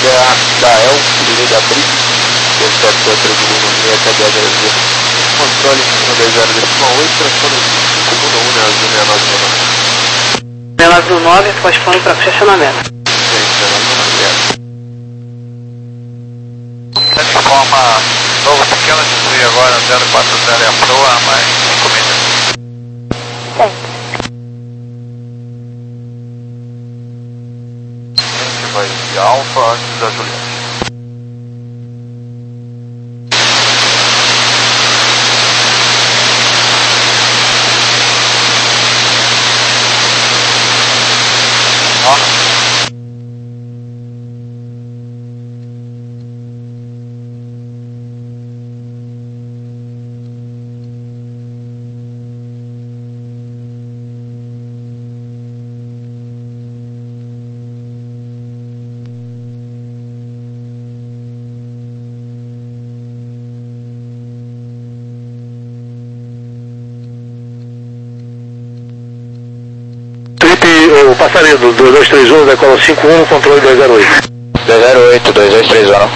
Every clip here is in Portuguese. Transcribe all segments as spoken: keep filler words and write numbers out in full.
da El, filho da Brix, receptor três meia T B H, controle um dois zero decimal oito, transtorno cinco um um, azul seis nove nove. Bela Azul nove, postpondo para estacionamento. Informa novo pequeno desvio agora, zero quatro zero é a proa, mais cinco milhas. Sim. A gente vai de Alfa antes da Juliette. Ó. O passarinho do dois dois três um, decola cinco um, controle dois zero oito. dois zero oito, dois dois três um.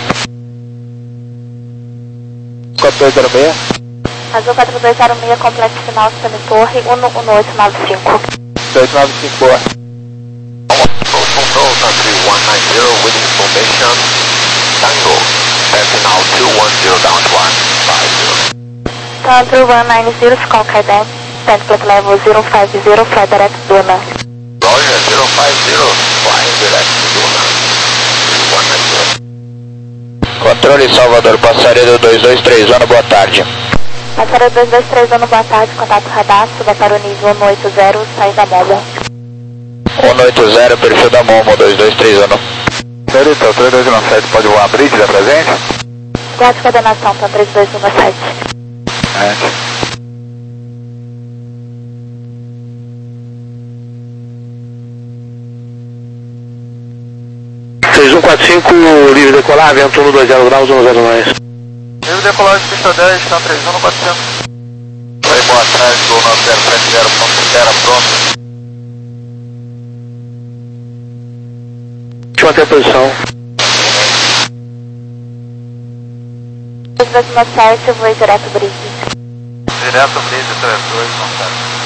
quatro dois zero seis. Azul quatro dois zero seis, complexo final, sistema torre, um um oito nove cinco. dois nove cinco, boa. Control, country one nine zero, with information, Tango, passing out two one zero down to one five zero. Country one nine zero, Skull Quebec, Pentlet level zero five zero, fly direct Duna. Roger, zero five zero, flying direct Duna, one nine zero. Controle Salvador, passaredo dois dois três um, boa tarde. Passaredo dois dois três um, boa tarde, contato radar, suba para o nível um oito zero, sai da Momo. um oito zero, perfil da Momo, dois dois três um. Perito, três dois um sete, pode voar a bridge da presente? Guarda de coordenação para três dois um sete. É. seis um quatro cinco, livre decolar, vento um dois zero graus, um zero nove. Livre decolagem, pista dez, está três um quatrocentos. Vai boa atrás do nove zero sete zero, pronto, era pronto. Deixa eu manter a posição. três dois um sete, eu vou direto bridge. Direto bridge três dois um sete.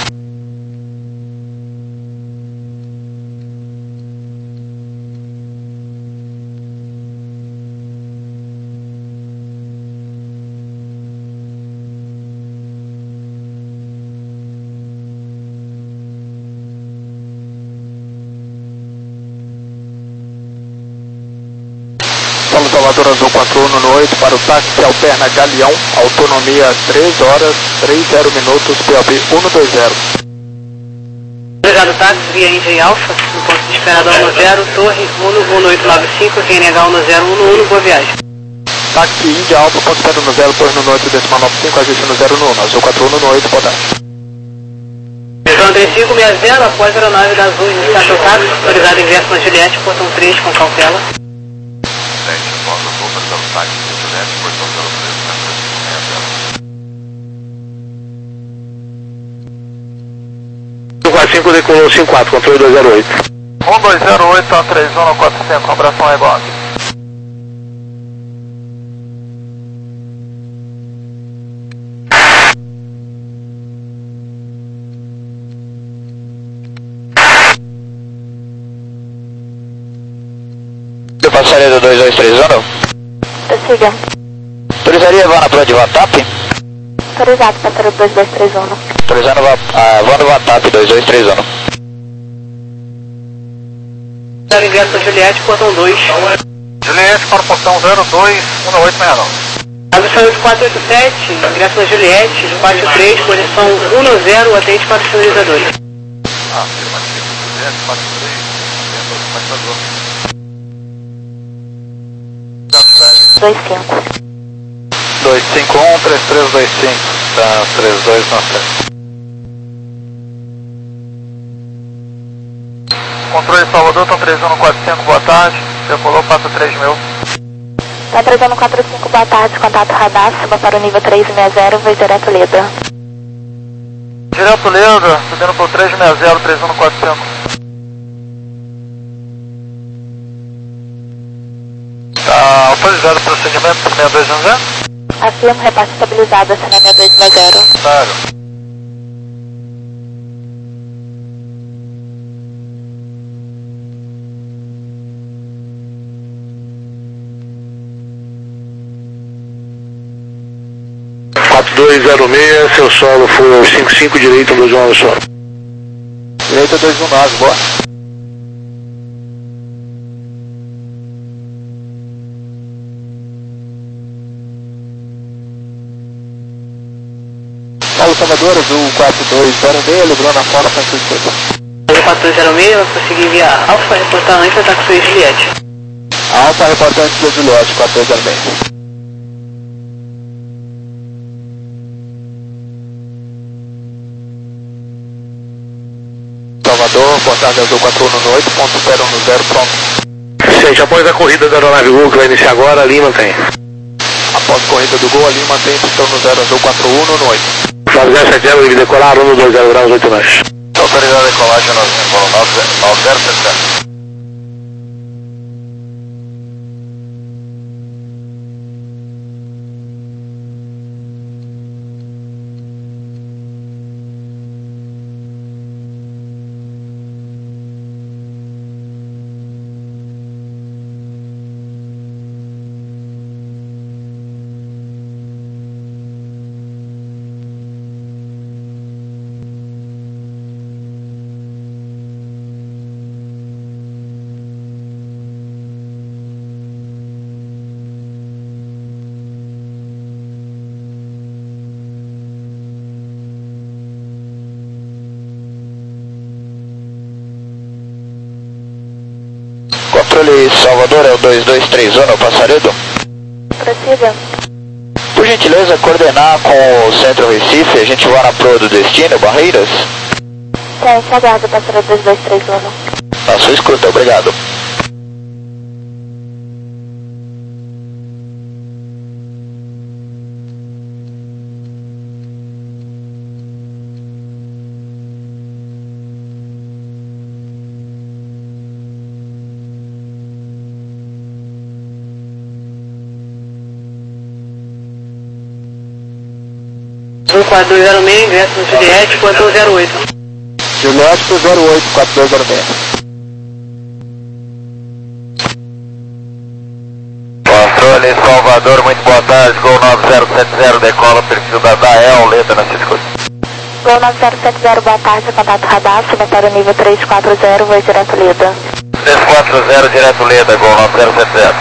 Salvador Azul quatro um oito para o táxi alterna Galeão, autonomia três horas, trinta minutos, P O B um dois zero. Obrigado, táxi, via India e Alfa, no ponto de esperada um zero, torre um um oito nove cinco, Q N H um zero um um, boa viagem. Táxi India Alfa, ponto esperado no zero, torre no oito decimal nove cinco, ajuste no zero um, Azul quatro um oito, boa tarde. Então três cinco seis zero, após a aeronave da Azul iniciar seu táxi, autorizado ingresso na Juliette, portão três com cautela. quatro cinco decolou cinco quatro, controle dois zero oito. um dois zero oito, um três um quatro cinco, abração é igual. Eu passaria do dois dois três um? Prossiga. Autorizaria voo na prova de Vatap? Autorizado, passaredo dois dois três um. Autorizando a voo no Vatap dois dois três um. Zero ingresso na Juliette, portão dois. Juliette para o portão zero dois um oito seis nove. Aviação oito quatro oito sete, ingresso na Juliette, despacho três, posição um zero, atende para os sinalizadores. Ah, afirmativo, Juliette, quatro três, dentro do despachador. dois cinco. dois cinco um, três três dois cinco, tá, três dois nove sete. Controle Salvador, estão três um quatro cinco, boa tarde, decolou, passa três mil. Tá três um quatro cinco, boa tarde, contato radar, suba para o nível três seis zero, voo direto Leda. Direto Leda, subindo por três seis zero, três um quatro cinco. estabilizado o procedimento seis dois um zero? Afirmo, repasse estabilizado, acena seis dois um zero. Claro. quatro dois zero seis, seu solo for cinco cinco, direita, dois um nove solo. Direita dois um nove, boa. Paulo Salvador, azul quatro dois zero seis, livrou na Fox Francisco. quatro dois zero seis, vai conseguir enviar Alfa, reportar antes, ataque com Juliette. Alfa, reportante da Juliette, quatro dois zero seis. Salvador, portagem azul quatro um oito, ponto zero um zero, pronto. Gente, após a corrida da aeronave Gol, que vai iniciar agora, Lima tem. Após corrida do Gol, ali mantém pistão no zero azul quatro um oito. nove zero sete zero, deve decolar, um dois zero graus, oito nós. Autorizada a decolagem nove zero sete zero. Controle Salvador, é o dois dois três um, Passaredo. Prossiga. Por gentileza, coordenar com o Centro Recife, a gente vai na proa do destino, Barreiras? Ciência, aguardo, passaredo dois dois três um. Na sua escuta, obrigado. quatro dois zero seis, ingresso no Juliette, quatro zero oito. Juliette pro zero oito, quatro dois zero seis. Controle Salvador, muito boa tarde, Gol nove zero sete zero, decola, perfil da Dael, letra na Cisco. Gol nove zero sete zero, boa tarde, contato radar, suba para o nível três quatro zero, voo direto Leda. três quatro zero, direto Leda, Gol nove zero sete zero.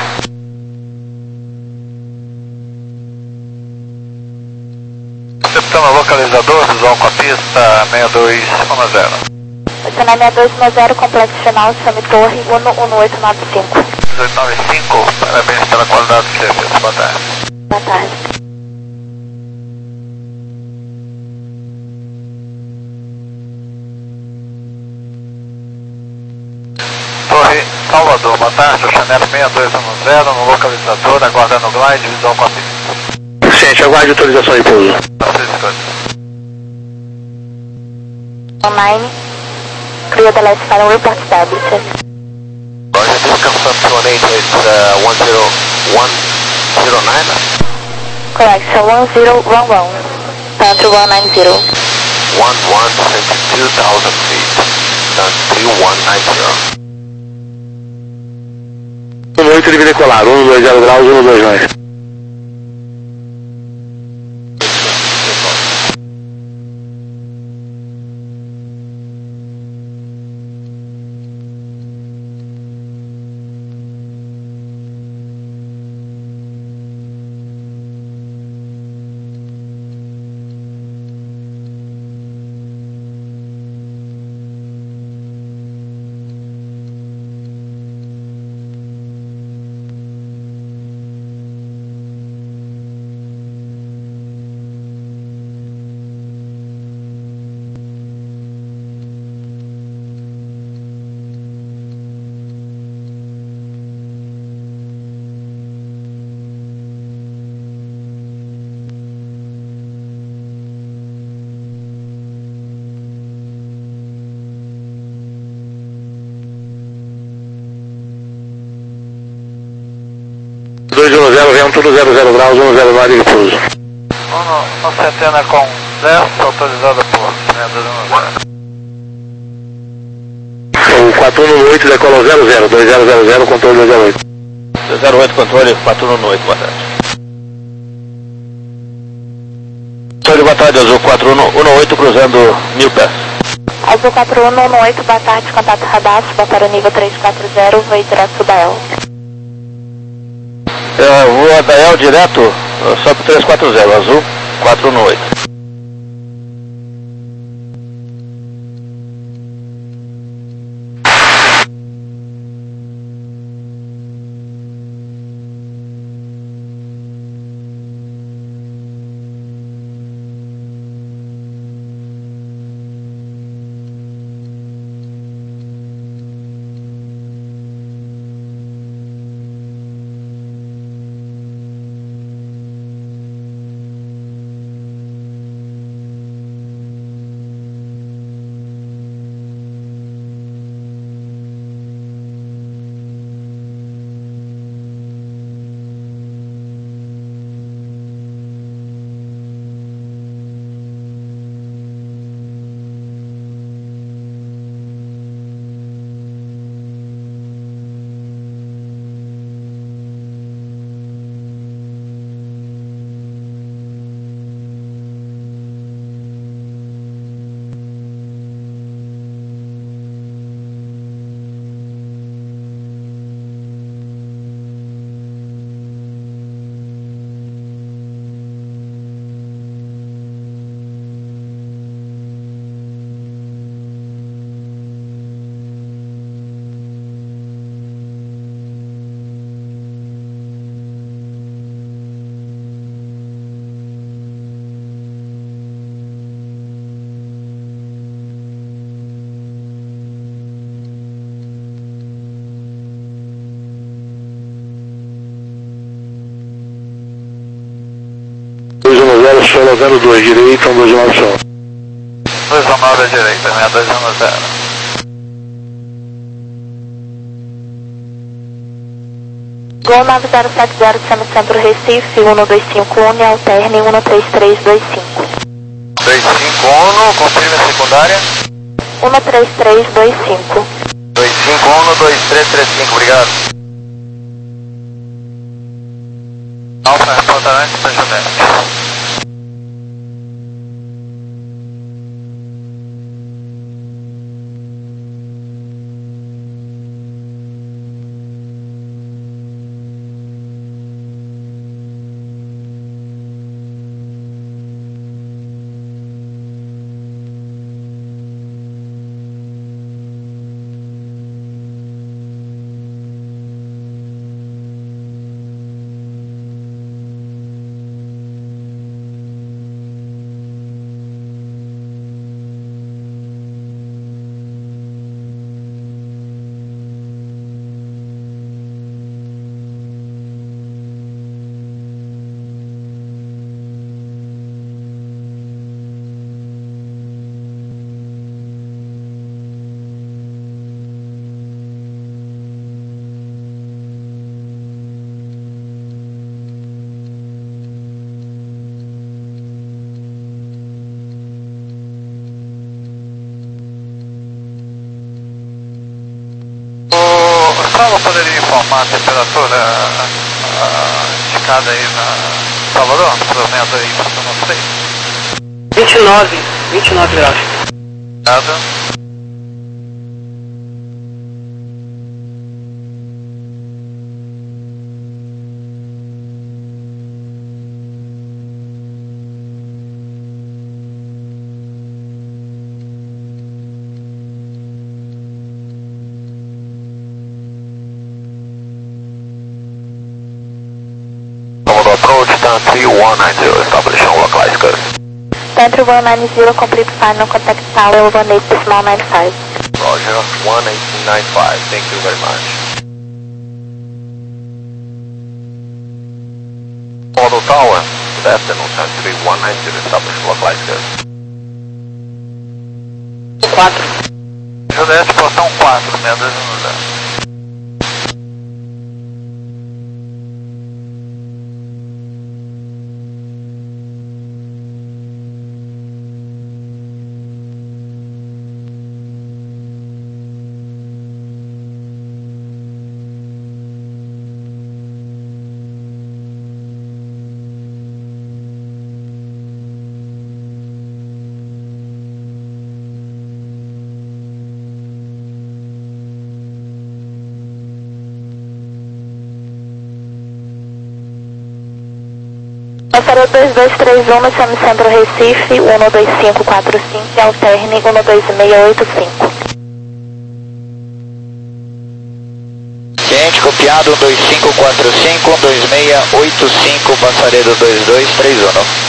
Recepção localizador, visual com a pista seis dois um zero. Acena seis dois um zero, complexo final, chame torre um um oito nove cinco. oito nove cinco, parabéns pela qualidade do serviço, boa tarde. Boa tarde. Torre Salvador, boa tarde, o Chanel seis dois um zero, no localizador, aguardando o glide, visual com a pista. Gente, aguarde autorização de pouso. Online, clear the last final report established. Roger, this confirmed two eight, it's uh, one zero one zero nine. Correction, one zero one one, country one nine zero. one one sixty-two thousand feet, done three one nine zero. um oito deve decolar, um dois zero graus, um dois nós. contorno zero zero graus, um zero nove de pouso. um no centena com dez, autorizada por meia dúzia. O quatro um oito decola zero zero, dois zero zero zero, controle dois zero oito. dois zero oito, controle quatro um oito, boa tarde. Controle, boa tarde, Azul quatro um oito, cruzando mil pés. Azul quatro um oito, boa tarde, contato radar, suba para o nível três quatro zero, voo direto Sudael. É, voa Dael direto, só para três quatro zero, Azul quatro um oito. dois um zero, solo zero dois, direita, um dois nove solo. dois um nove à direita, meia dois um zero. Gol nove zero sete zero, Centro Recife, um dois cinco um, alterne um três três dois cinco. dois cinco um, confirme a secundária. um três três dois cinco. dois cinco um, dois três três cinco, obrigado. Alfa, reportamento para Judete. Gustavo, poderia informar a temperatura uh, indicada aí na Salvador, provendo aí para o seis? vinte e nove, vinte e nove graus. Nada. Approach down three one nine zero, establish on localized curve. Centro one nine zero, complete final contact tower one eight decimal nine five. Roger, one eight nine five, thank you very much. Model Tower, good afternoon, Centro three one nine zero, establish localized curve. quatro. Judete, portão quatro, meia dois um zero. Passaredo dois dois três um no Chame Centro Recife, um dois cinco quatro cinco e alterne um dois seis oito cinco. Ciente, copiado, um dois cinco quatro cinco, um dois seis oito cinco, Passaredo dois dois três um.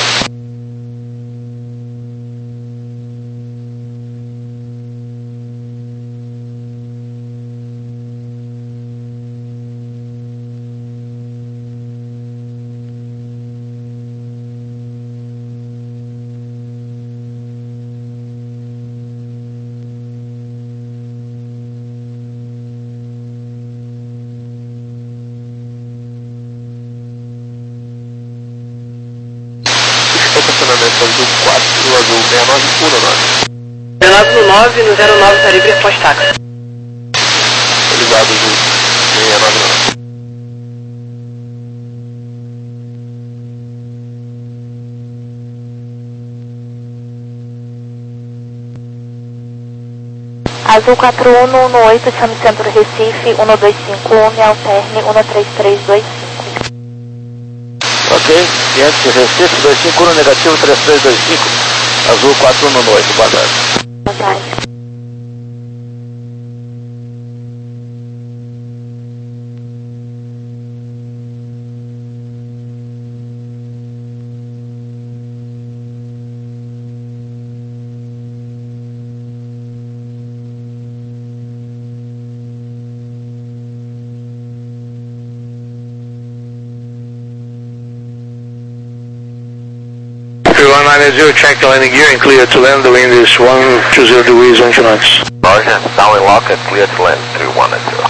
Estacionamento azul quatro, azul seis nove um nove. zero nove nove no zero nove Caribe após táxi. Obrigado, azul seis nove nove. Azul quatro um um oito, Chame Centro Recife, um dois cinco um e alterne um três três dois cinco. Ok, Ciente, Recife dois cinco um negativo três três dois cinco, Azul quatro um um oito, boa tarde. Boa tarde. one nine zero, check the landing gear and clear to land. The wind is one two zero degrees, one two knots. Roger, sound and lock and clear to land, three one zero.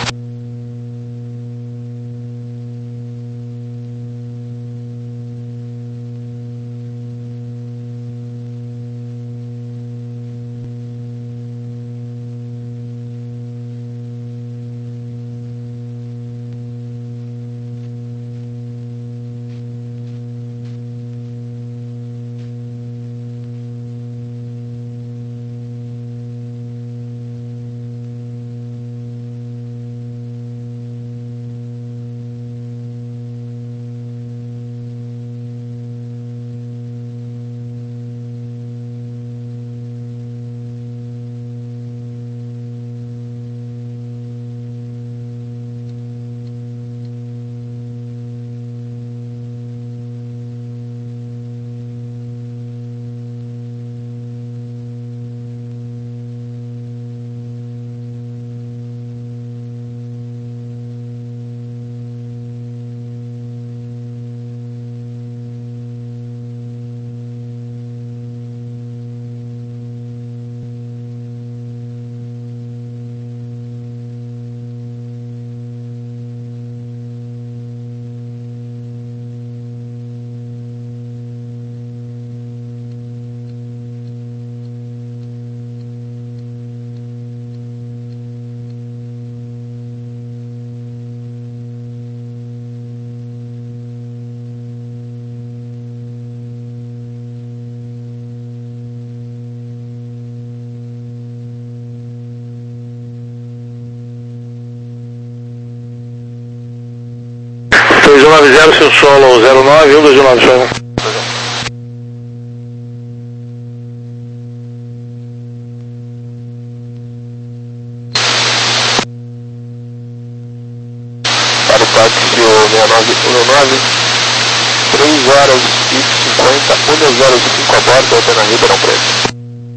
dois um nove zero, seu solo zero nove um dois um nove, solo. Para o táxi seis nove um nove, três horas e cinquenta, um zero cinco a bordo, Altena Ribeirão Preto.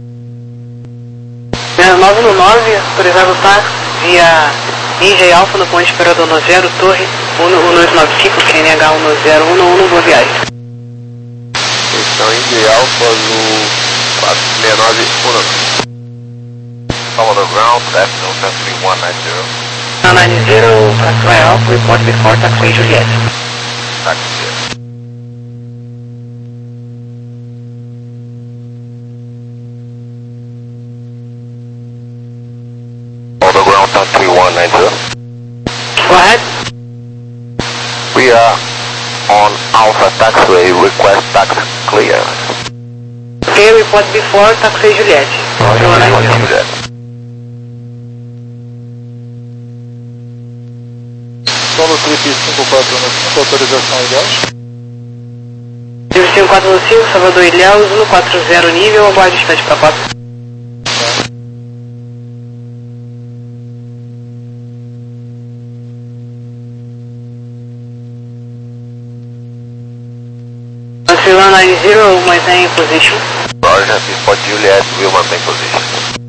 zero nove um nove, autorizado o táxi via Índia e Alfa no ponto esperador no zero, Torre um dois nove cinco, Q N H um zero um um, boa viagem. Estão Índia e Alfa no quatro seis nove um nove. Follow the ground, left no three one nine zero. nine zero, taxi Alfa, report before taxi Juliet. Taxi. Follow the ground, three one nine zero. Go ahead. We are on Alpha Taxiway, request taxi clear. Okay, report before taxi Juliet. Juliet. Solo Clipe cinco quatro um cinco, autorização e gás. cinco quatro cinco, Salvador Ilhéus, um quatro zero nível, aguarde dispatch para quatro. One nine zero, maintain in position. Roger, Bisport Juliet, will maintain position.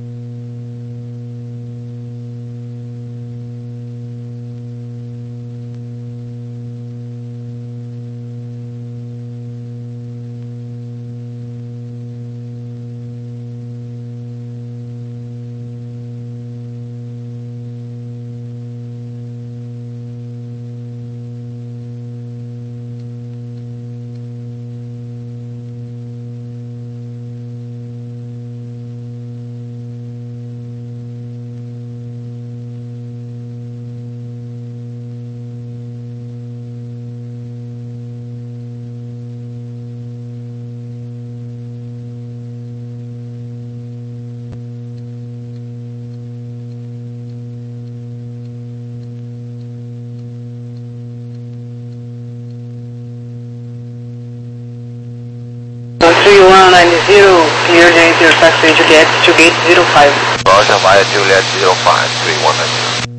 three one nine zero, clear the enter taxi Juliet to gate zero five. Roger, via Juliet zero five, three one nine zero.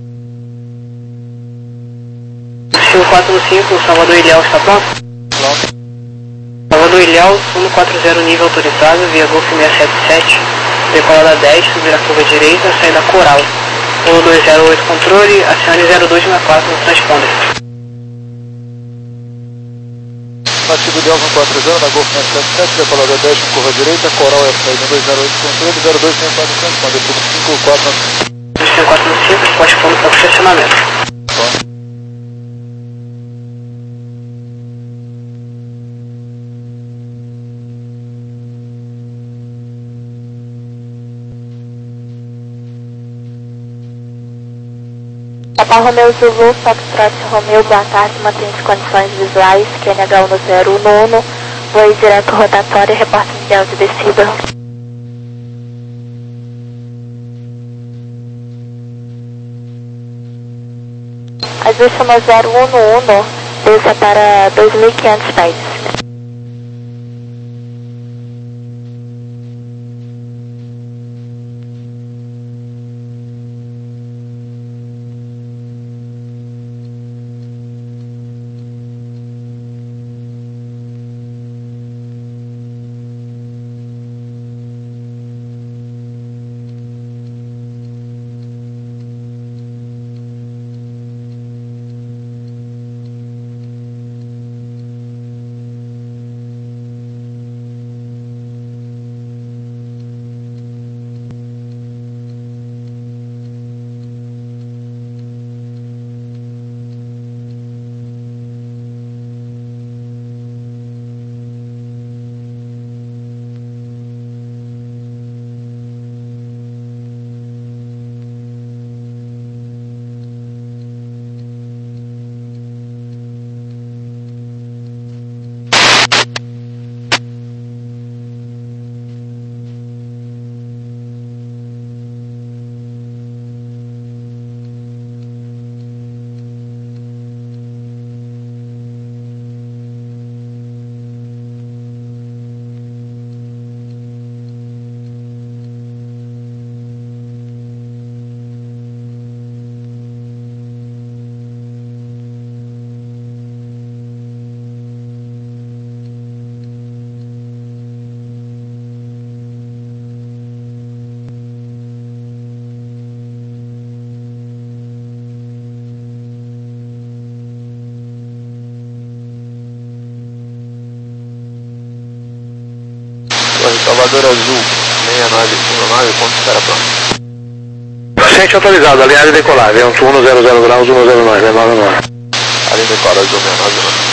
cinco quatro cinco, Salvador Ilhéus, está pronto? Pronto. Salvador Ilhéus, um quatro zero nível autorizado, via Golf seiscentos e setenta e sete, decolada dez, subir a curva direita, saída Coral. um dois zero oito controle, acione zero dois sessenta e quatro no transponder. Nativo Delta um quatro zero, na Golf seiscentos e setenta e sete, decolada dez, com curva direita, Coral é saída um dois zero oito controle, zero dois sessenta e quatro transponder, tudo cinco quatro cinco quatro cinco, corresponde para o estacionamento. Pronto. Papa Romeo Zulu, Foxtrot Romeo, boa tarde, mantém-se condições visuais, Q N H um zero um um, voo direto rotatório, reporte mundial de descida. Ajuste um zero um um, desça para dois mil e quinhentos pés. Salvador Azul, seis nove cinco nove, ponto espera pronto. Paciente autorizado, alinhado e decolar, vento um zero zero graus, um zero nove, nove nove. Ali decola Azul seis nove nove.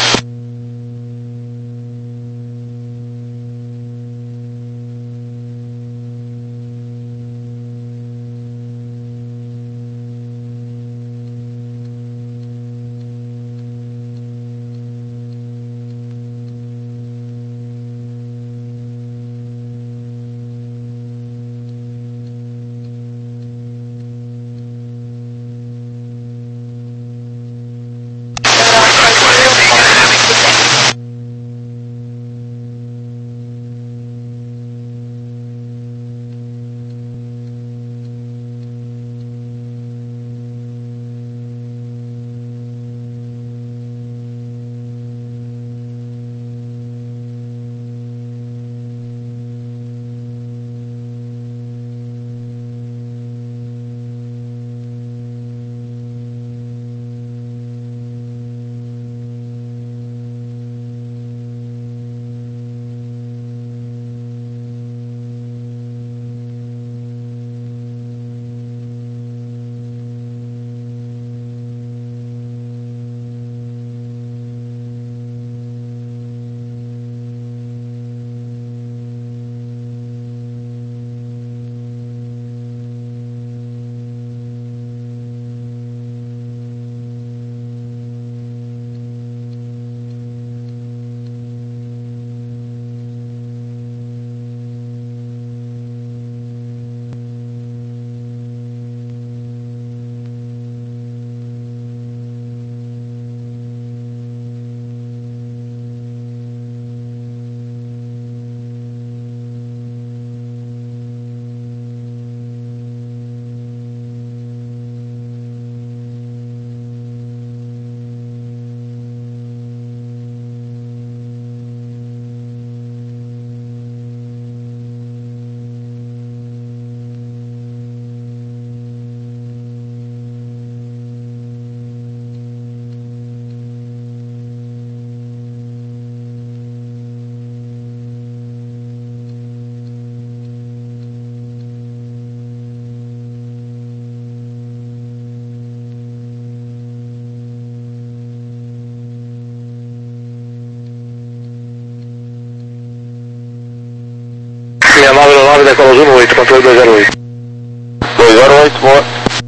decola um no oito, controle dois zero oito. dois zero oito, boa.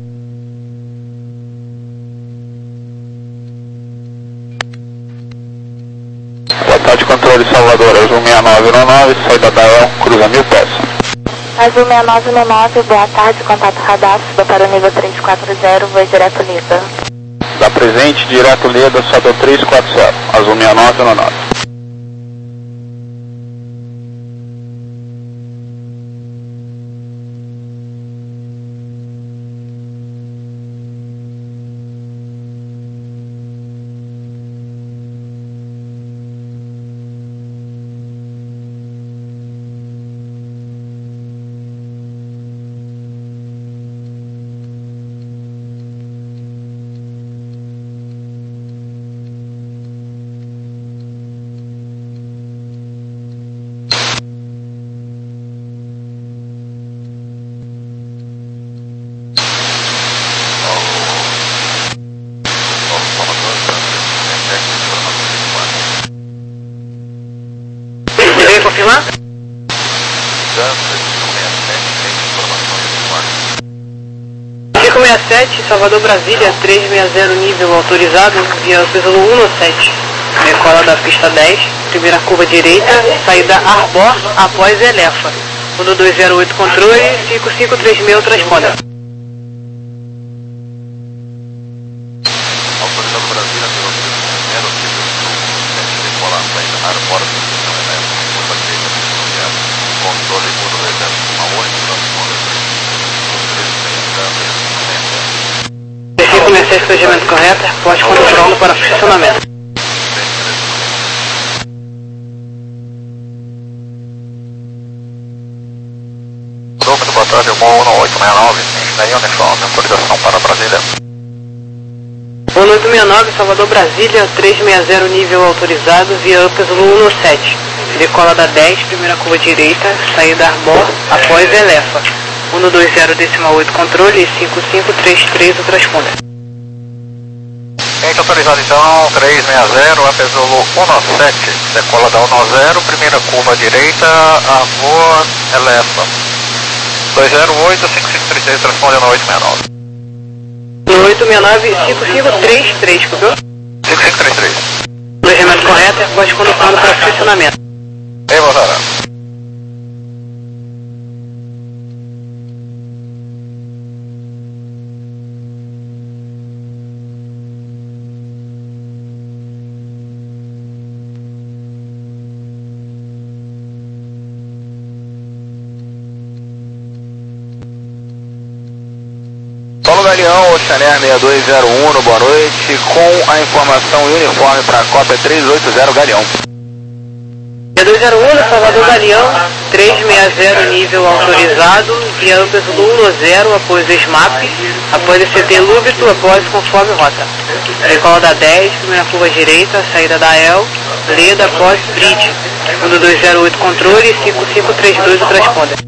Boa tarde, controle Salvador, Azul seis nove um nove, saída da El, cruza mil pés. Azul seis nove um nove, boa tarde, contato radar, suba para o nível três quatro zero, voo direto Lida. Da presente, direto Lida, sobe três quatro zero, Azul seis nove um nove. Poderia confirmar? cinco seis sete, Salvador Brasília, três seis zero nível autorizado, via Pesouro um no sete. Decola da pista dez, primeira curva direita, saída Arbor, após Elefa. um dois zero oito controle, cinco cinco três seis transponda. Autorizado Brasília, pelo primeiro nível decolar, saída Arbor, curva direita, controle um dois zero um oito, transponda cinco seis sete, procedimento correto, pode controlando para funcionamento. Número, boa tarde, Gol um oito seis nove, engenharia uniforme, autorização para Brasília. um oito seis nove, Salvador Brasília, três seis zero nível autorizado, via Pesouro um no sete. Decola da dez, primeira curva direita, saída Arbor, após Elefa. um dois zero decimal oito controle, cinco cinco três três transponda. Gente autorizado então, três seis zero, a Pesouro um no sete, decola da um zero, primeira curva direita, Arbor, Elefa. dois zero oito, cinco cinco três três, transponde no oito seis nove. No oito seis nove, cinco cinco três três, copiou? cinco cinco três três. Procedimento correto, pode conduzindo para funcionamento. Ei, voltará. Paulo Galeão, Oceaner seis dois zero um, boa noite, com a informação uniforme para a cópia três oito zero Galeão. seis dois zero um, Salvador Galeão, três seis zero nível autorizado, via Pesouro um no zero, após o S M A P, após o C T Lúbito, após conforme rota. Decola da dez, primeira curva direita, saída da E L, Leda, após Bridge. um dois zero oito controle, cinco cinco três dois transponda.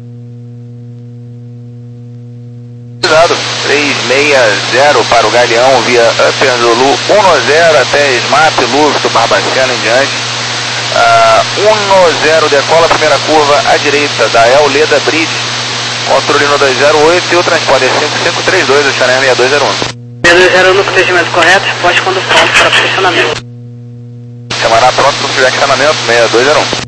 três seis zero para o Galeão via Upper Zulu um no zero até S M A P, Lúbito, Barbacena em diante. Uh, um no zero decola a primeira curva à direita da El Leda Bridge, controle no dois zero oito e o transporte é cinco cinco três dois, o Chanel seis dois zero um. seis dois zero um no procedimento correto, pode quando pronto para funcionamento. Semana pronto para o funcionamento seis dois zero um.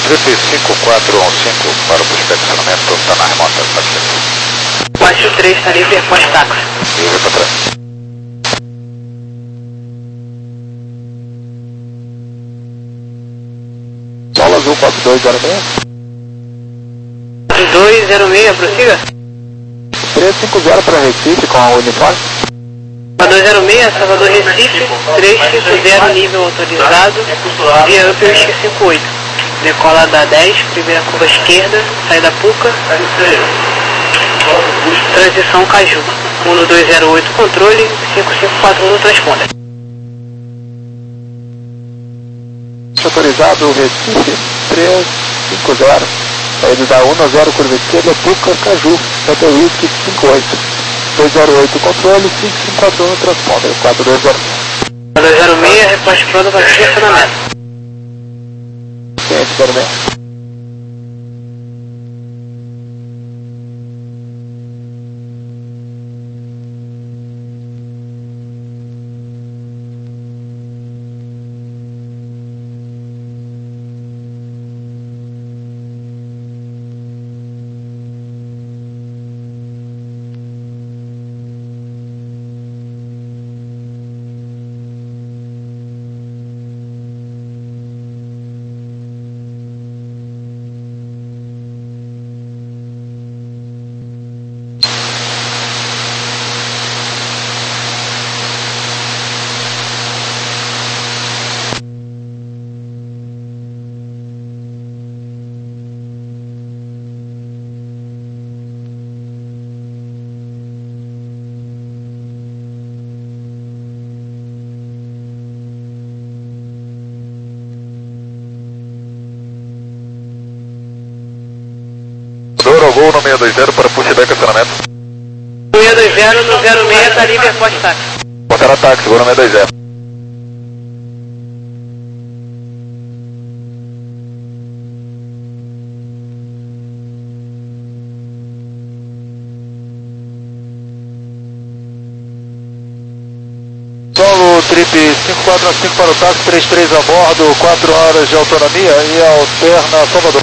Trip cinco quatro um cinco para o inspecionamento, está na remota, está aqui. quatro três está livre, pós-táxi. Livre para trás. Solo Azul quatro dois zero seis. quatro dois zero seis, prossiga. três cinco zero para Recife com a uniforme. quatro dois zero seis, Salvador Recife, três cinco zero, nível autorizado, via U P U cinco oito. Decola da dez, primeira curva esquerda, saída Puca, transição Caju. um dois zero oito, controle, cinco cinco quatro um no transponder. Autorizado Recife três cinco zero, saída da um zero, curva esquerda, Puca, Caju, Hotel Whisky cinco oito. dois zero oito, controle, cinco cinco quatro um no transponder, quatro dois zero seis. quatro dois zero seis, resposta pronta para estacionamento. Ciente zero seis. Douro Gol no seis dois zero para pushback acionamento. seis dois zero no zero seis, está livre, pós-táxi. Portara táxi, Gol no seis dois zero. Solo Trip cinco quatro cinco para o táxi, três três a bordo, quatro horas de autonomia e alterna Salvador.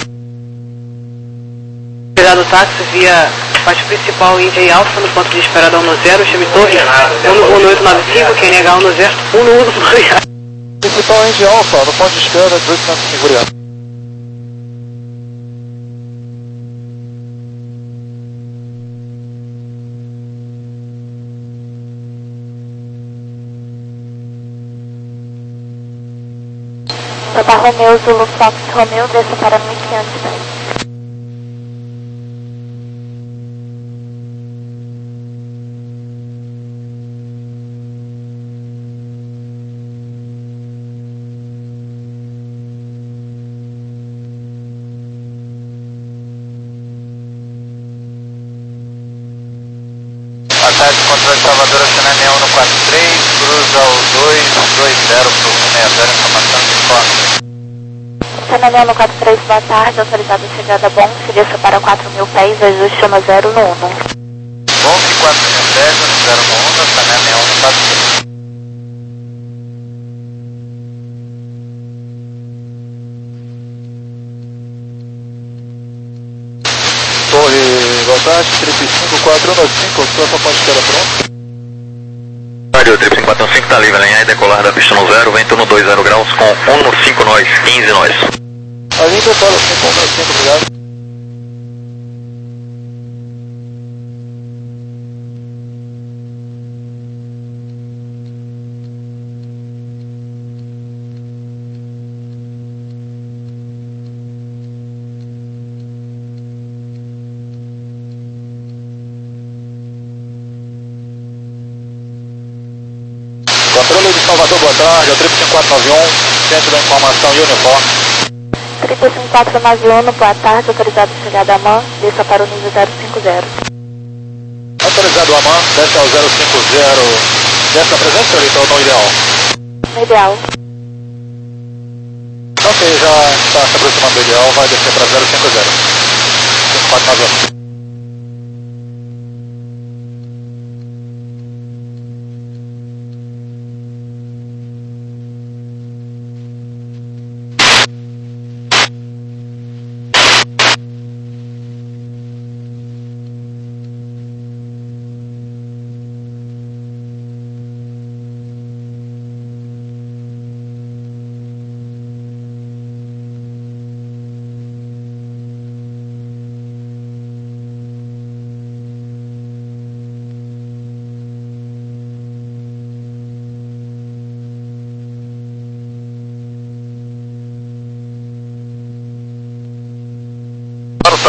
Cuidado táxi via parte principal Índia Alfa no ponto de espera da um zero, Chame Torre, um oito nove cinco, Q N H um zero, um nove. Principal Indy Alpha, no ponto de espera, dezoito noventa e cinco, obrigado. Papa Romeo, Zulu Fox Romeo, desça para mil e quinhentos pés. Ataque controle Salvador, acionamento um no quatro três, cruza o dois dois zero para o um seis zero, informação de informe. Sanamel no quatro três, boa tarde, autorizado a chegada bom, se desça para quatro mil pés, ajuste chama zero no um. Golfe quatro mil pés, zero no um, acionamento um no quatro três. Torre, boa tarde, Trip cinco quatro um cinco, situação ponte de espera pronta. Rádio Trip cinco quatro um cinco está livre, alinhar e decolar da pista no zero, vento no dois zero graus com um no cinco nós, quinze nós. Ali decola cinco um cinco, obrigado. Controle de Salvador, boa tarde, é o Trip cinco quatro nove um, centro da informação e uniforme. Trip cinco quatro nove um, boa tarde, autorizado a chegada a mão, desça para o nível zero cinco zero. Autorizado a mão, desce ao zero cinco zero, desce a presença, senhorita, ou no ideal? No ideal. Ok, já está se aproximando do ideal, vai descer para zero cinco zero. cinco quatro nove um.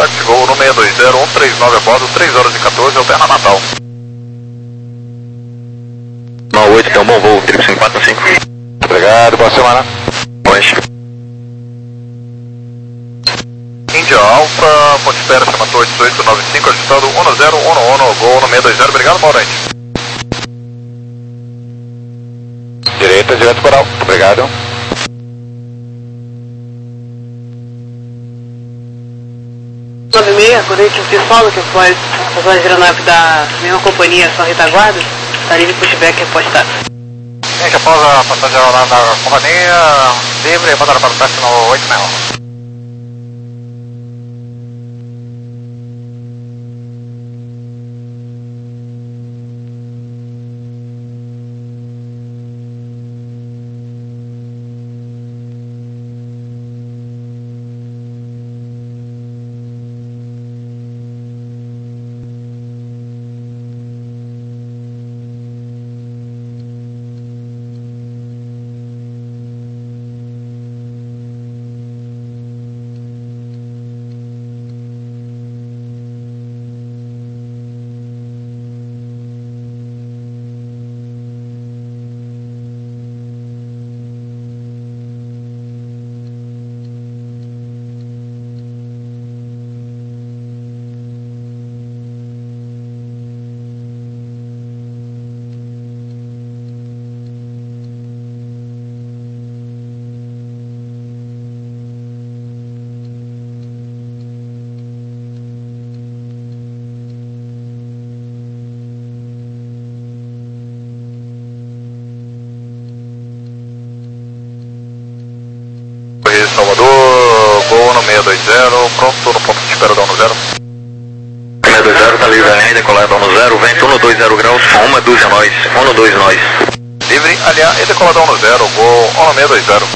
táxi, voo no seis dois zero, um três nove a bordo, três horas e quatorze, Alterra Natal. nove oito, tem um bom voo, triplo cinco quatro cinco. Obrigado, boa semana. Hoje. Índia Alfa, ponte espera, chama oito oito nove cinco, ajustado um zero um um, gol no seis dois zero, obrigado, Maurante. Direita, direto coral, obrigado. nove seis, corrente oficial, que após as horas de aeronave da mesma companhia, só retaguarda, está livre pushback repostado. Gente, após a passagem aeronave da companhia, livre, mandaram para o táxi no oito seis. Salvador, gol no seis dois zero, pronto no ponto de espera da um zero. seis dois zero, tá livre ainda, decolado da um zero, vento um dois zero graus, uma dúzia nós, um dois nós. Livre, aliás, e decolado da um zero, gol no seis dois zero.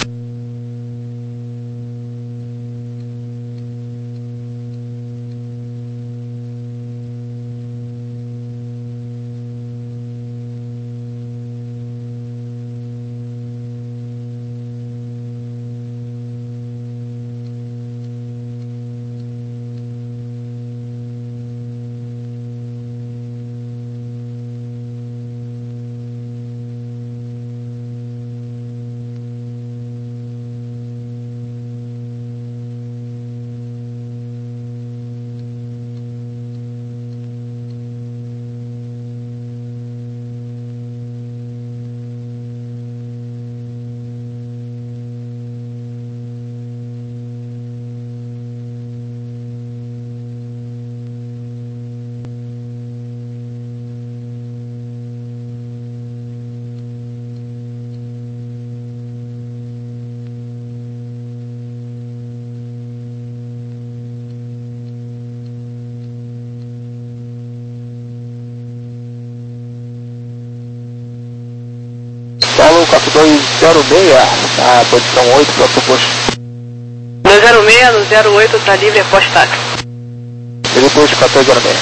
Paulo quatro dois zero seis, na posição oito, próximo posto. dois zero seis no zero oito, está livre, após táxi. Ele posto quatorze zero seis.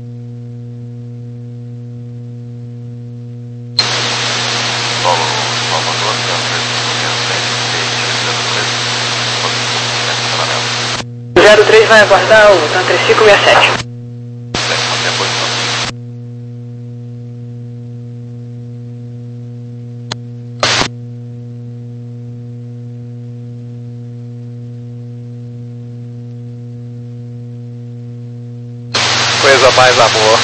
zero três vai aguardar o Tan três cinco seis sete. Coisa mais amor.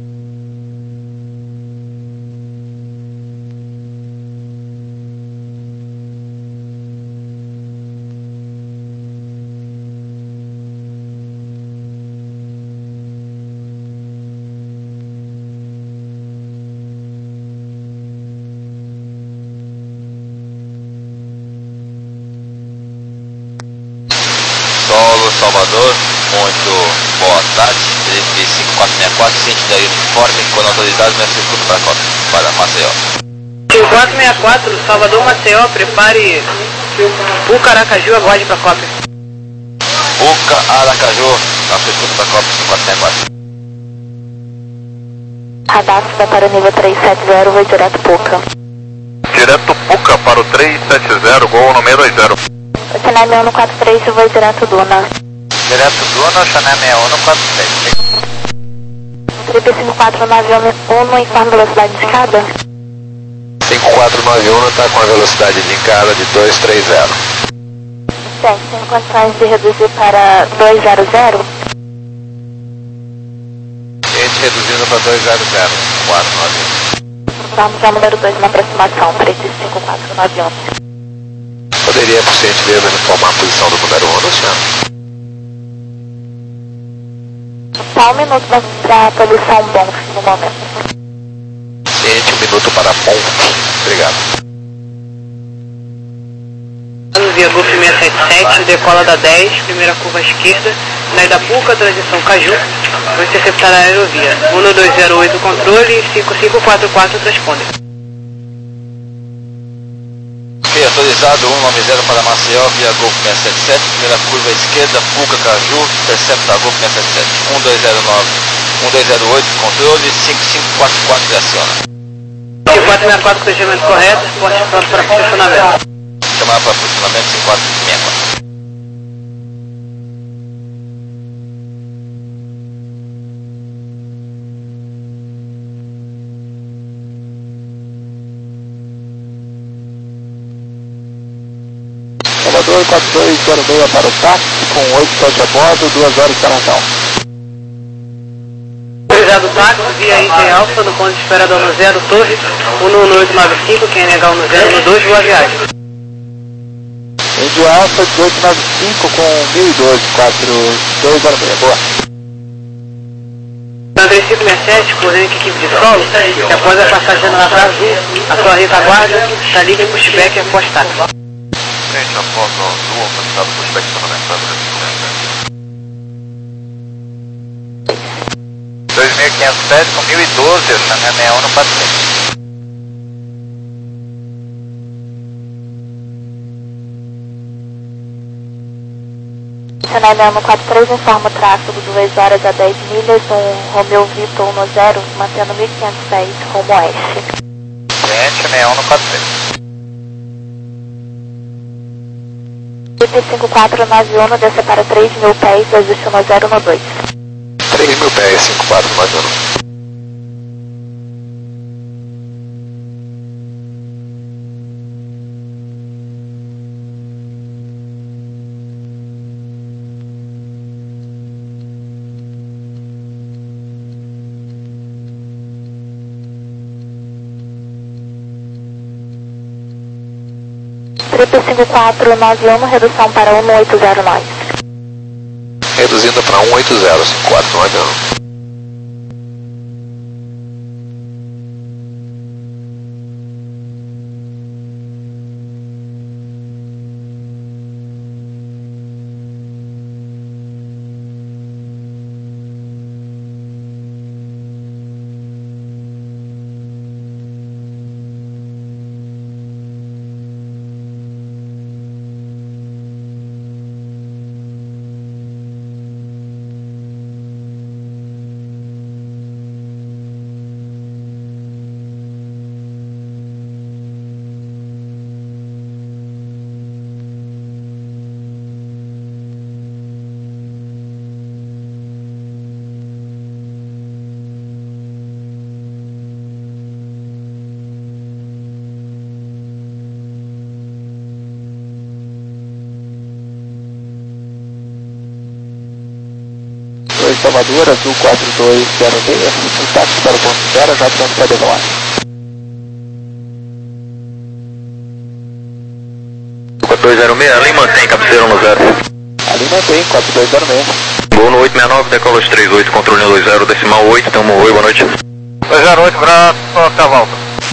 Solo Salvador, muito boa tarde, Felipe cinco quatro seis quatro, ciente da uniforme, com autoridade me circuito para Copa, para Maceió. cinco quatro seis quatro, Salvador Maceió, prepare Puca Aracaju, aguarde para Copa. Puca Aracaju, na circuito para Copa cinco quatro seis quatro. Radar para o nível três sete zero, vou direto Puca. Direto Puca para o três sete zero, gol no seis dois zero. Sinal um quatro três, vou direto Duna. Direto do Uno, Chanel seis um quatro seis. Triple cinco quatro nove um, informe velocidade indicada. cinco quatro nove um está com a velocidade indicada de duzentos e trinta. Tem, tem condições de reduzir para duzentos. Gente reduzindo para duzentos, quatro nove um. Vamos ao número dois na aproximação, para esse cinco quatro nove um. Poderia, por gentileza, me informar a posição do número um, senhor? Só um minuto para a posição bom no momento. Gente, um minuto para a ponte. Obrigado. Via Golf seiscentos e setenta e sete, decola da dez, primeira curva à esquerda, saída Puca, transição Caju, vou interceptar a aerovia. um dois zero oito controle, cinco cinco quatro quatro transponde. Ok, autorizado um nove zero para Maceió, via Golf seiscentos e setenta e sete, primeira curva à esquerda, Puca, Caju, intercepta Golf seiscentos e setenta e sete, um dois zero nove, um dois zero oito controle, cinco cinco quatro quatro e aciona. cinco quatro seis quatro, cruzamento correto, porte pronto para posicionamento. Chamar para posicionamento cinco quatro seis quatro. Salvador quatro dois zero seis para o táxi, com oito sete a bordo, duas horas de Natal. Autorizado o táxi, via Inter Alfa, no ponto de espera da um zero Torre, um um oito nove cinco, quem é negar um zero um dois, boa viagem. Índio Alfa dezoito nove cinco com mil e doze, quatro dois zero seis, boa. André cinco seis sete, correndo com equipe de solo, que após a passagem na Azul, a sua retaguarda, está livre pushback e apostar. Frente após o dual, autorizado pushback fundamental. dois mil quinhentos e sete com mil e doze, Chanel seis um quatro seis. Chanel seis um quatro três informa o tráfego duas horas a dez milhas, um Romeo Vitor um zero, mantendo mil quinhentos e dez, rumo oeste. Gente, seis um quatro seis. Triple cinco quatro nove um, desce para três mil pés, ajuste um zero um dois. três mil pés, cinco quatro nove um. Triple cinco quatro nove um, redução para um oito zero nove. Reduzindo para um oito zero, cinco quatro nove um. Salvador, azul quatro dois zero seis, um táxi para o ponto zero, já pronto para decolar. quatro dois zero seis, ali mantém, cabeceira no zero. Ali mantém, quatro dois zero seis. Voo no oito seis nove, decola trinta e oito, controle um dois zero, decimal oito, tamo oi, boa noite. dois zero oito, para a volta.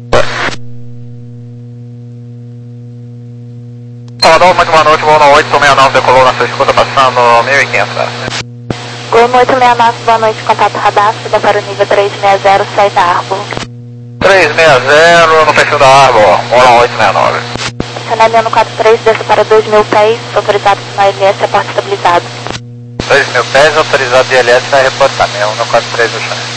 Salvador, muito boa noite, voo no oito seis nove, decolou na sua escuta, passando mil e quinhentos. Gol no oito seis nove, boa noite, contato radar, suba para o nível três seis zero, sai da Arbor. três seis zero, no perfil da Arbor, Mola oito seis nove. Chanel seis um quatro três, desce para dois mil pés, autorizado na I L S, aporte estabilizado. dois mil pés, autorizado de I L S, vai reportar, seis um quatro três do Chanel.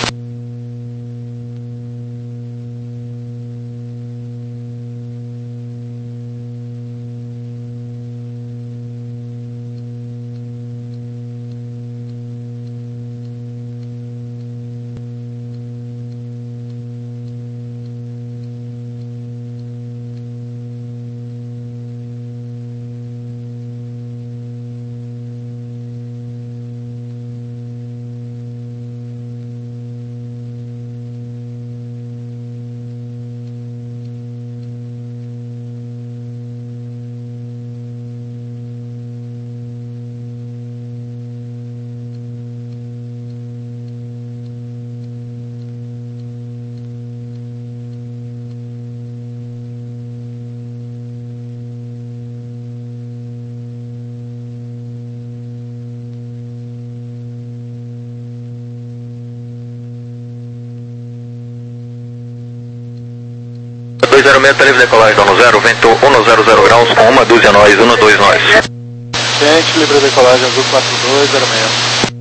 zero seis, tá livre decolagem da um zero, vento cento graus com uma dúzia nós, um dois nós. Gente, livre decolagem azul quatro dois zero seis.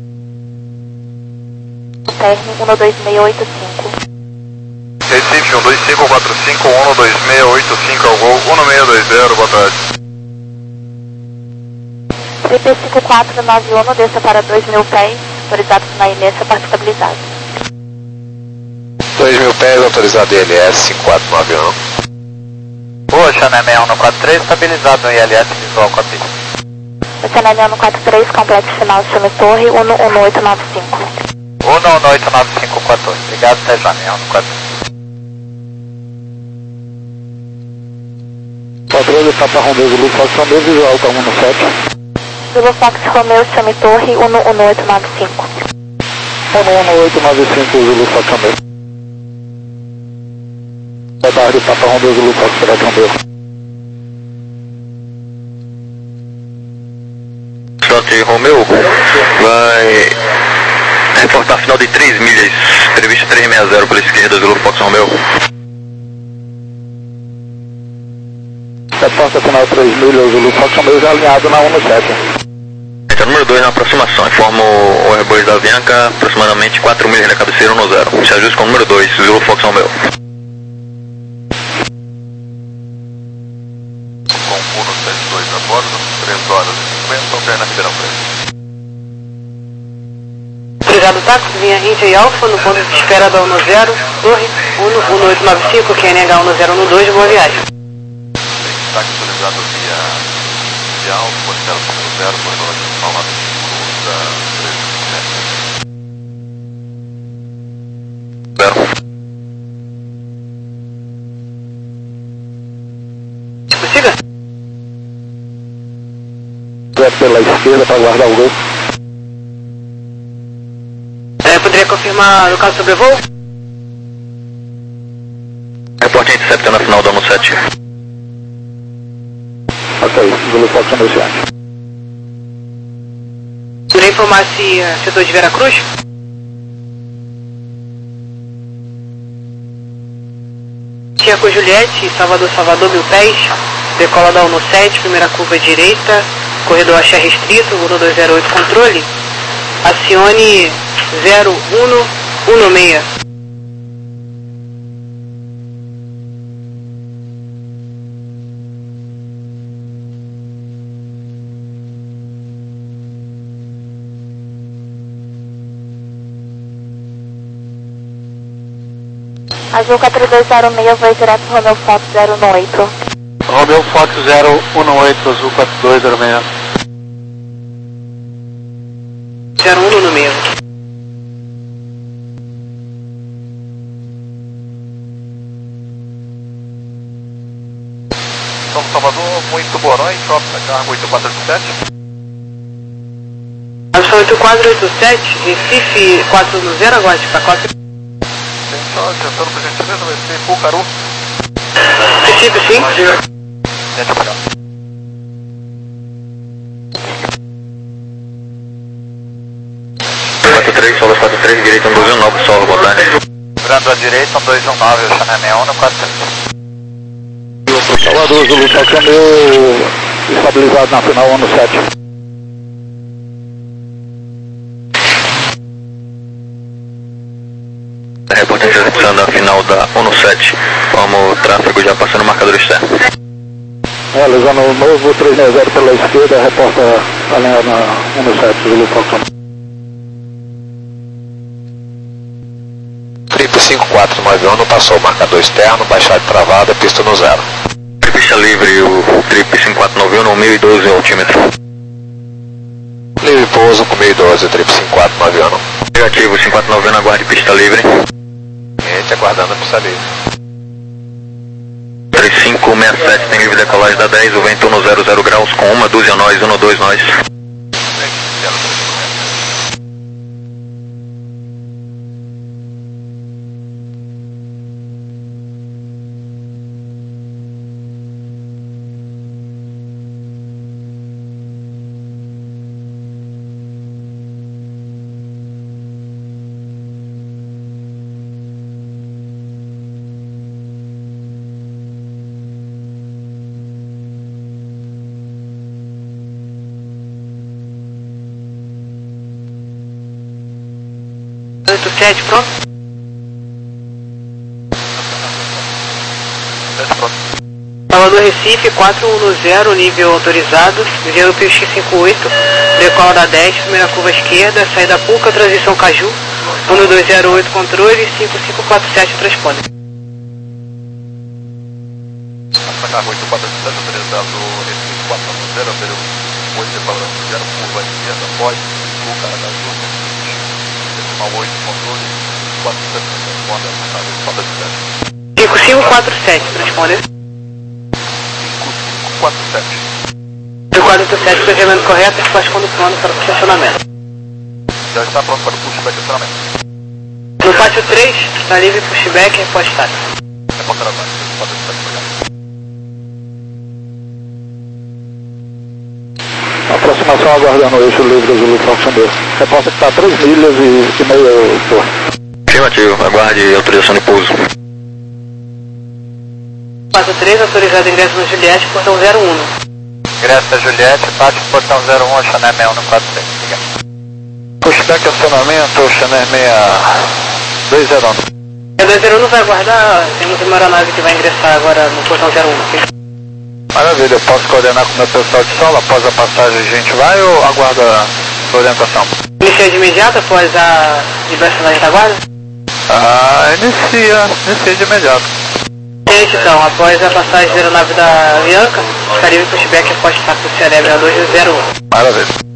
Terno um dois seis oito cinco. Recife um dois cinco quatro cinco, um dois seis oito cinco ao gol, um seis dois zero, boa tarde. Trip cinco quatro nove um, desça para dois mil pés, autorizado na I N E S, parte estabilizado. dois mil pés, autorizado I L S cinco quatro nove um. Boa, Chanel seis um quatro três, estabilizado no I L S visual com a pista. Chanel um quatro três, completo final, chame torre, um um oito nove cinco. um um oito nove cinco quatorze, obrigado, Sérgio, seis um quatro três. quatorze, Papa Romeu, Zulu Fox Romeu, visual para um no sete. Zulu Fox Romeu, chame torre, um um oito nove cinco. um um oito nove cinco, Zulu Fox Romeu. Boa tarde, Papa Romeu, Zulu Fox Romeu. Shot Romeu, vai reportar final de três milhas, entrevista trezentos e sessenta pela esquerda, Zulu Fox Romeu. Reporta final três milhas, Zulu Fox Romeu já alinhado na um no sete. Então, número dois na aproximação, informa o Airbus da Avianca, aproximadamente quatro milhas na cabeceira, um zero. Se ajuste com o número dois, Zulu Fox Romeu. Com o Uno sete dois a bordo, três horas e cinquenta, opera na Ribeirão Preto. Obrigado, táxi, linha Índia e Alfa, no ponto de espera da um zero, torre, um um oito nove cinco, Q N H um zero um dois, boa viagem. Táxi autorizado via, via Alfa, espera do um zero, corredor de Palma da três sete. Prossiga. É pela esquerda para guardar o gol. É, poderia confirmar no caso sobrevoo? Reporte Interceptor na final da um sete. Ok, Zulu Fox Romeu sete. Poderia informar se uh, setor de Veracruz? Tiago Juliette, Salvador, Salvador, mil pés, decola da um sete, primeira curva direita, corredor axé restrito, um dois zero oito, controle, acione zero um um seis. Azul quatro dois zero seis, vai direto Romeu Fox zero um oito. Romeu Fox zero um oito, azul quatro dois zero seis. zero um no meio. São Salvador, muito boa noite, próxima carga oito quatro oito sete. Ação oito quatro oito sete, Recife quatro zero, aguarde para quatro. Central, tentando por gentileza, vai ser Pucaru. Recife sim. Gente, apagar. quatro três, solo quatro três, direita um dois um nove, solo, boa tarde. Virando à direita, um dois um nove, o Chanel seis um quatro três. Salvador, Zulu Fox Romeu estabilizado na final um no sete. Reporte intercepção na final da um sete, como o tráfego já passando o marcador externo. Realizando o novo três seis zero pela esquerda, reporta alinhado na um no sete, Zulu Fox Romeu. Trip cinco quatro nove um, passou o marcador externo, baixada travada, pista no zero. Pista livre, o Trip cinco quatro nove um no mil e doze altímetro. Livre pouso com mil e doze, Trip cinco quatro nove um. Negativo, cinco quatro nove um, aguarde pista livre. Gente, aguardando a pista livre. três cinco seis sete, tem livre decolagem da dez, o vento um zero zero graus com uma dúzia nós, um dois nós. sete, pronto? Salvador Recife, quatro um zero, nível autorizado, via P X cinquenta e oito, decola da dez, primeira curva esquerda, saída Puca, transição Caju, um dois zero oito controle, cinco cinco quatro sete transponder. Atacar oito quatro sete, autorizado Recife quatro um zero, número oito, decola zero, curva esquerda, pode, Puca, Caju, decimal oito, controle, quatro sete, transponder, atacar oito quatro sete. cinco cinco quatro sete, transponder. quatro sete. cinco quatro sete, procedimento correto, resposta quando pronto para o estacionamento. Já está pronto para o pushback estacionamento. No pátio três, está livre pushback, resposta estática. Resposta da base, quatro sete, obrigado. Aproximação aguardando o eixo livre Zulu Foxtrot. Reposta que está a três milhas e, e meia torre. Afirmativo, aguarde autorização de pouso. quatro três, autorizado ingresso no Juliette, portão zero um. Ingresso da Juliette, pátio portão zero um, Chanel sessenta e um no quatro três, obrigado. Pushback acionamento, Chanel seis zero um. A dois zero um vai aguardar, temos uma aeronave que vai ingressar agora no portão zero um, ok? Maravilha, eu posso coordenar com o meu pessoal de solo, após a passagem a gente vai ou aguarda a orientação? Inicia de imediato após a liberação da retaguarda? Ah, inicia, inicia de imediato. Gente, então, após a passagem da aeronave da Bianca, estaria em pushback após estar com o C L M dois zero um. Maravilha.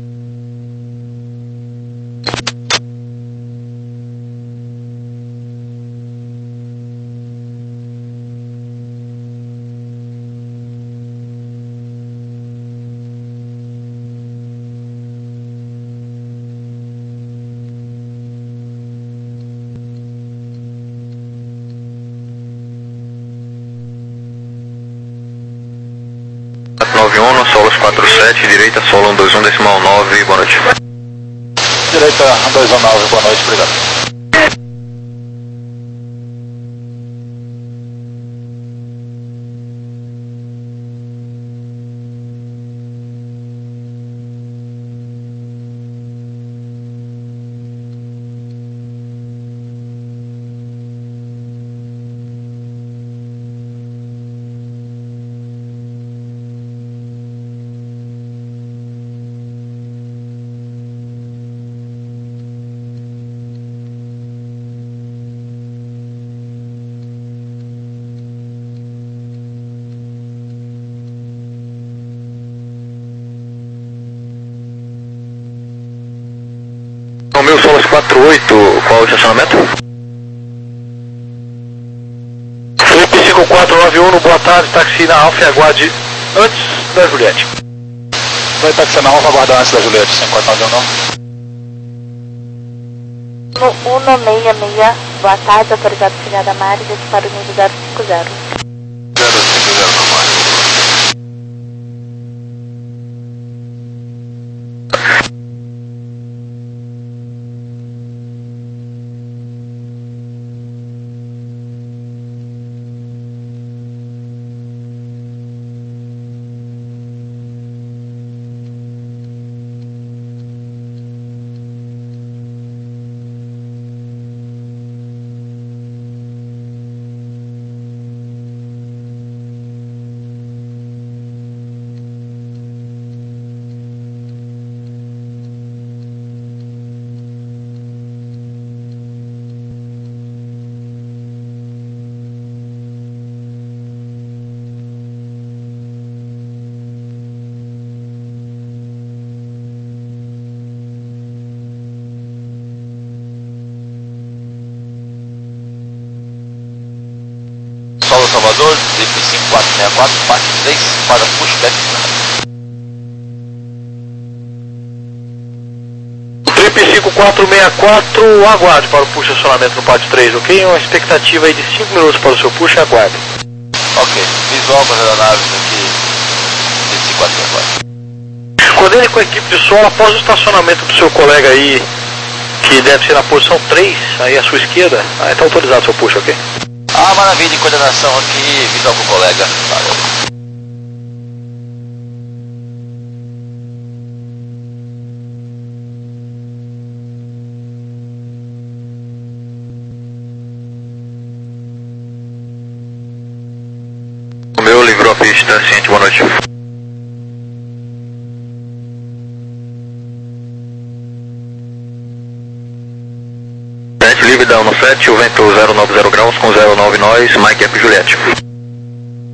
nove um, solos quatro sete, direita, solo um dois um, decimal nove, boa noite. Direita um dois um nove, boa noite, obrigado. O meu solos quatro oito, qual o estacionamento? Felipe cinco quatro nove um, boa tarde, táxi na Alfa e aguarde antes da Juliette. Vai táxi na Alfa, aguardar antes da Juliette, cinco quatro nove um não? No um seis seis, boa tarde, autorizado Filha da Mares, para o nível zero cinco zero. zero cinco zero no mar. Solo Salvador, D P cinco quatro seis quatro, parte três, para pushback. Trip cinco quatro seis quatro, aguarde para o push acionamento no pátio três, ok? Uma expectativa aí de cinco minutos para o seu push, aguarde. Ok, visual com as aeronaves aqui, D C quatro seis quatro. Quando ele com a equipe de solo, após o estacionamento do seu colega aí, que deve ser na posição três, aí à sua esquerda, aí está autorizado o seu push, ok? Ah, maravilha de coordenação aqui, visual com o colega. Valeu. pista, ciente, boa noite. Livre da um sete, o vento zero nove zero graus com zero nove nós, Mike F Juliette.